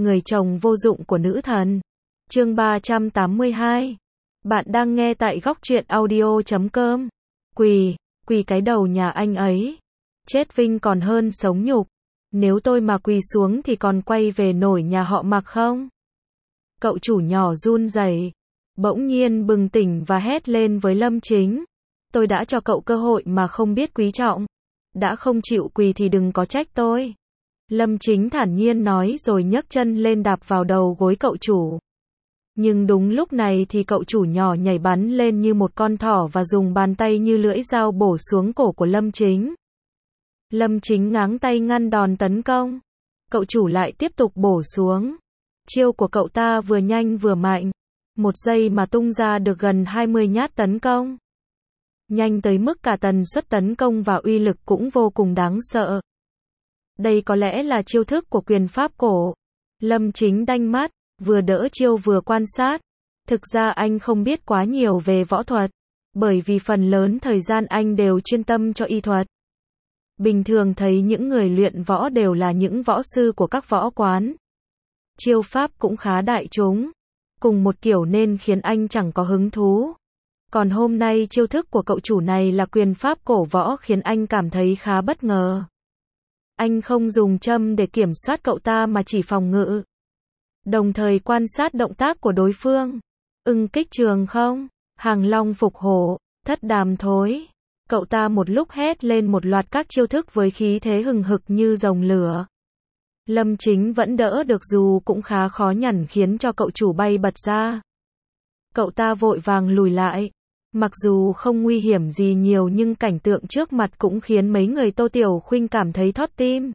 người chồng vô dụng của nữ thần. Chương 382. Bạn đang nghe tại góc truyện audio.com. Quỳ cái đầu nhà anh ấy. Chết Vinh còn hơn sống nhục. Nếu tôi mà quỳ xuống thì còn quay về nổi nhà họ Mạc không? Cậu chủ nhỏ run rẩy, bỗng nhiên bừng tỉnh và hét lên với Lâm Chính. Tôi đã cho cậu cơ hội mà không biết quý trọng. Đã không chịu quỳ thì đừng có trách tôi. Lâm Chính thản nhiên nói rồi nhấc chân lên đạp vào đầu gối cậu chủ. Nhưng đúng lúc này thì cậu chủ nhỏ nhảy bắn lên như một con thỏ và dùng bàn tay như lưỡi dao bổ xuống cổ của Lâm Chính. Lâm Chính ngáng tay ngăn đòn tấn công. Cậu chủ lại tiếp tục bổ xuống. Chiêu của cậu ta vừa nhanh vừa mạnh. Một giây mà tung ra được gần 20 nhát tấn công. Nhanh tới mức cả tần suất tấn công và uy lực cũng vô cùng đáng sợ. Đây có lẽ là chiêu thức của quyền pháp cổ. Lâm Chính đanh mắt, vừa đỡ chiêu vừa quan sát. Thực ra anh không biết quá nhiều về võ thuật, bởi vì phần lớn thời gian anh đều chuyên tâm cho y thuật. Bình thường thấy những người luyện võ đều là những võ sư của các võ quán. Chiêu pháp cũng khá đại chúng, cùng một kiểu nên khiến anh chẳng có hứng thú. Còn hôm nay chiêu thức của cậu chủ này là quyền pháp cổ võ khiến anh cảm thấy khá bất ngờ. Anh không dùng châm để kiểm soát cậu ta mà chỉ phòng ngự. Đồng thời quan sát động tác của đối phương. Ưng kích trường không, hàng long phục hổ, thất đàm thối. Cậu ta một lúc hét lên một loạt các chiêu thức với khí thế hừng hực như rồng lửa. Lâm Chính vẫn đỡ được dù cũng khá khó nhằn khiến cho cậu chủ bay bật ra. Cậu ta vội vàng lùi lại. Mặc dù không nguy hiểm gì nhiều nhưng cảnh tượng trước mặt cũng khiến mấy người Tô Tiểu Khuynh cảm thấy thót tim.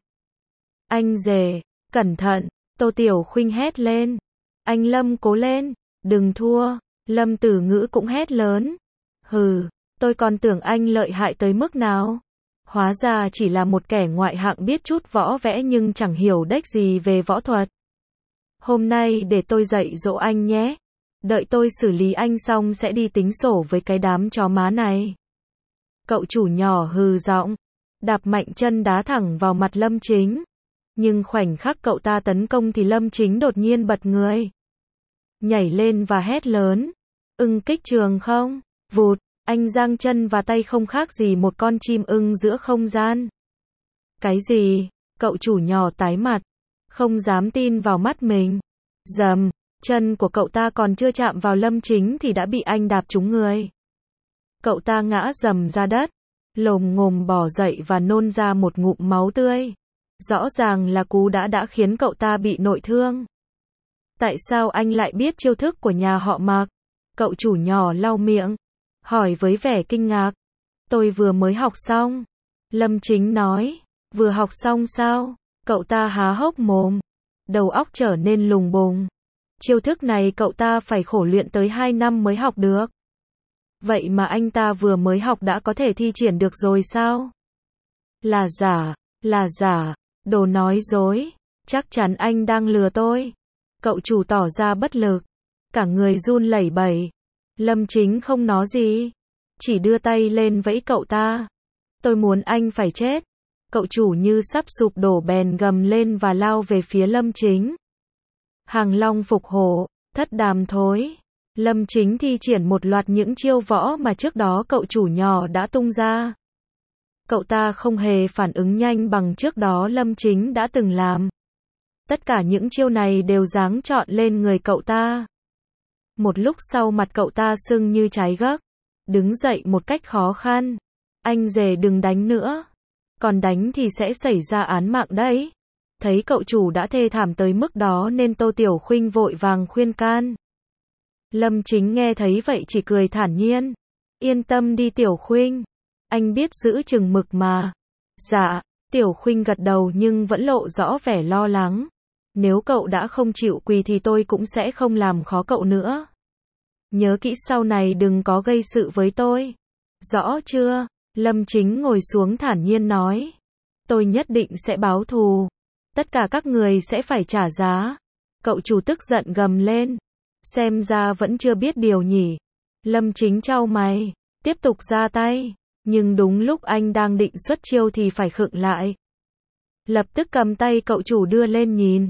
Anh rể, cẩn thận, Tô Tiểu Khuynh hét lên. Anh Lâm cố lên, đừng thua. Lâm Tử Ngữ cũng hét lớn. Hừ, tôi còn tưởng anh lợi hại tới mức nào. Hóa ra chỉ là một kẻ ngoại hạng biết chút võ vẽ nhưng chẳng hiểu đếch gì về võ thuật. Hôm nay để tôi dạy dỗ anh nhé. Đợi tôi xử lý anh xong sẽ đi tính sổ với cái đám chó má này. Cậu chủ nhỏ hừ giọng, đạp mạnh chân đá thẳng vào mặt Lâm Chính. Nhưng khoảnh khắc cậu ta tấn công thì Lâm Chính đột nhiên bật người. Nhảy lên và hét lớn. Ưng kích trường không? Vụt, anh giang chân và tay không khác gì một con chim ưng giữa không gian. Cái gì? Cậu chủ nhỏ tái mặt, không dám tin vào mắt mình. Dầm. Chân của cậu ta còn chưa chạm vào Lâm Chính thì đã bị anh đạp trúng người. Cậu ta ngã rầm ra đất, lồm ngồm bò dậy và nôn ra một ngụm máu tươi. Rõ ràng là cú đã khiến cậu ta bị nội thương. Tại sao anh lại biết chiêu thức của nhà họ Mạc? Cậu chủ nhỏ lau miệng, hỏi với vẻ kinh ngạc. Tôi vừa mới học xong. Lâm Chính nói. Vừa học xong sao? Cậu ta há hốc mồm, đầu óc trở nên lùng bùng. Chiêu thức này cậu ta phải khổ luyện tới 2 năm mới học được. Vậy mà anh ta vừa mới học đã có thể thi triển được rồi sao? Là giả, đồ nói dối. Chắc chắn anh đang lừa tôi. Cậu chủ tỏ ra bất lực, cả người run lẩy bẩy. Lâm Chính không nói gì, chỉ đưa tay lên vẫy cậu ta. Tôi muốn anh phải chết. Cậu chủ như sắp sụp đổ bèn gầm lên và lao về phía Lâm Chính. Hàng long phục hổ, thất đàm thối. Lâm Chính thi triển một loạt những chiêu võ mà trước đó cậu chủ nhỏ đã tung ra. Cậu ta không hề phản ứng nhanh bằng trước đó Lâm Chính đã từng làm. Tất cả những chiêu này đều giáng trọn lên người cậu ta. Một lúc sau mặt cậu ta sưng như trái gấc, đứng dậy một cách khó khăn. Anh rể đừng đánh nữa. Còn đánh thì sẽ xảy ra án mạng đấy. Thấy cậu chủ đã thê thảm tới mức đó nên Tô Tiểu Khuynh vội vàng khuyên can. Lâm Chính nghe thấy vậy chỉ cười thản nhiên. Yên tâm đi Tiểu Khuynh, anh biết giữ chừng mực mà. Dạ, Tiểu Khuynh gật đầu nhưng vẫn lộ rõ vẻ lo lắng. Nếu cậu đã không chịu quỳ thì tôi cũng sẽ không làm khó cậu nữa. Nhớ kỹ sau này đừng có gây sự với tôi. Rõ chưa? Lâm Chính ngồi xuống thản nhiên nói. Tôi nhất định sẽ báo thù. Tất cả các người sẽ phải trả giá. Cậu chủ tức giận gầm lên. Xem ra vẫn chưa biết điều nhỉ. Lâm Chính chau mày, tiếp tục ra tay. Nhưng đúng lúc anh đang định xuất chiêu thì phải khựng lại. Lập tức cầm tay cậu chủ đưa lên nhìn.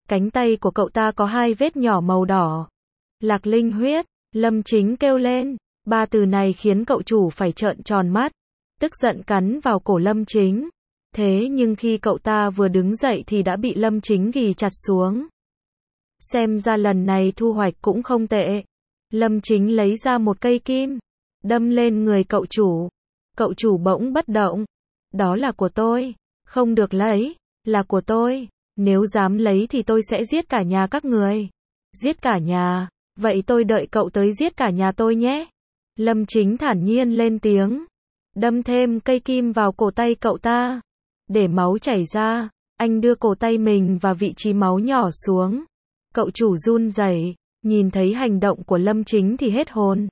Cánh tay của cậu ta có 2 vết nhỏ màu đỏ. Lạc Linh huyết, Lâm Chính kêu lên. 3 từ này khiến cậu chủ phải trợn tròn mắt, tức giận cắn vào cổ Lâm Chính. Thế nhưng khi cậu ta vừa đứng dậy thì đã bị Lâm Chính ghì chặt xuống. Xem ra lần này thu hoạch cũng không tệ. Lâm Chính lấy ra một cây kim, đâm lên người cậu chủ. Cậu chủ bỗng bất động. Đó là của tôi. Không được lấy. Là của tôi. Nếu dám lấy thì tôi sẽ giết cả nhà các người. Giết cả nhà. Vậy tôi đợi cậu tới giết cả nhà tôi nhé. Lâm Chính thản nhiên lên tiếng. Đâm thêm cây kim vào cổ tay cậu ta. Để máu chảy ra, anh đưa cổ tay mình vào vị trí máu nhỏ xuống. Cậu chủ run rẩy, nhìn thấy hành động của Lâm Chính thì hết hồn.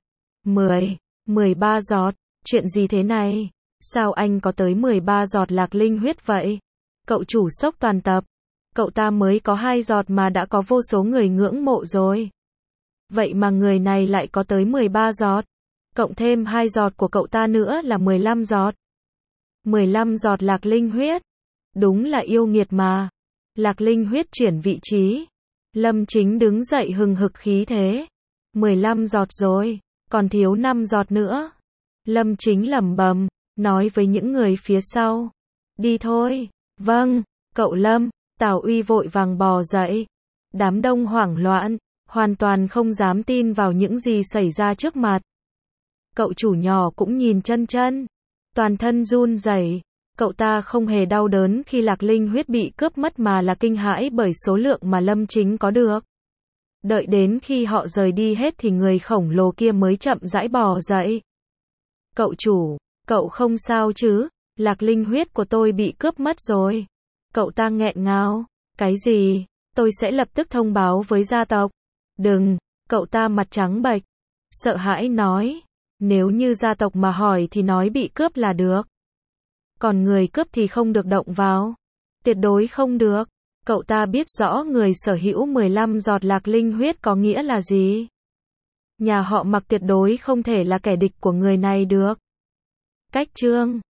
13 giọt, chuyện gì thế này? Sao anh có tới 13 giọt Lạc Linh huyết vậy? Cậu chủ sốc toàn tập. Cậu ta mới có 2 giọt mà đã có vô số người ngưỡng mộ rồi. Vậy mà người này lại có tới 13 giọt. Cộng thêm 2 giọt của cậu ta nữa là 15 giọt. 15 giọt Lạc Linh huyết. Đúng là yêu nghiệt mà. Lạc Linh huyết chuyển vị trí. Lâm Chính đứng dậy hừng hực khí thế. 15 giọt rồi, còn thiếu 5 giọt nữa. Lâm Chính lẩm bẩm, nói với những người phía sau. Đi thôi. Vâng, cậu Lâm. Tào Uy vội vàng bò dậy. Đám đông hoảng loạn, hoàn toàn không dám tin vào những gì xảy ra trước mặt. Cậu chủ nhỏ cũng nhìn chân chân. Toàn thân run rẩy. Cậu ta không hề đau đớn khi Lạc Linh huyết bị cướp mất mà là kinh hãi bởi số lượng mà Lâm Chính có được. Đợi đến khi họ rời đi hết thì người khổng lồ kia mới chậm rãi bò dậy. Cậu chủ, cậu không sao chứ? Lạc Linh huyết của tôi bị cướp mất rồi. Cậu ta nghẹn ngào. Cái gì? Tôi sẽ lập tức thông báo với gia tộc. Đừng, cậu ta mặt trắng bệch. Sợ hãi nói. Nếu như gia tộc mà hỏi thì nói bị cướp là được. Còn người cướp thì không được động vào. Tuyệt đối không được. Cậu ta biết rõ người sở hữu 15 giọt Lạc Linh huyết có nghĩa là gì. Nhà họ Mặc tuyệt đối không thể là kẻ địch của người này được. Cách chương